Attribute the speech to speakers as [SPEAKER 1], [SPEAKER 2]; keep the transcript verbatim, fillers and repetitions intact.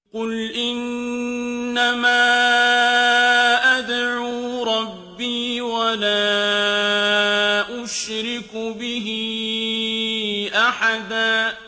[SPEAKER 1] قُلْ إِنَّمَا أَدْعُو رَبِّي وَلَا أُشْرِكُ بِهِ أَحَدًا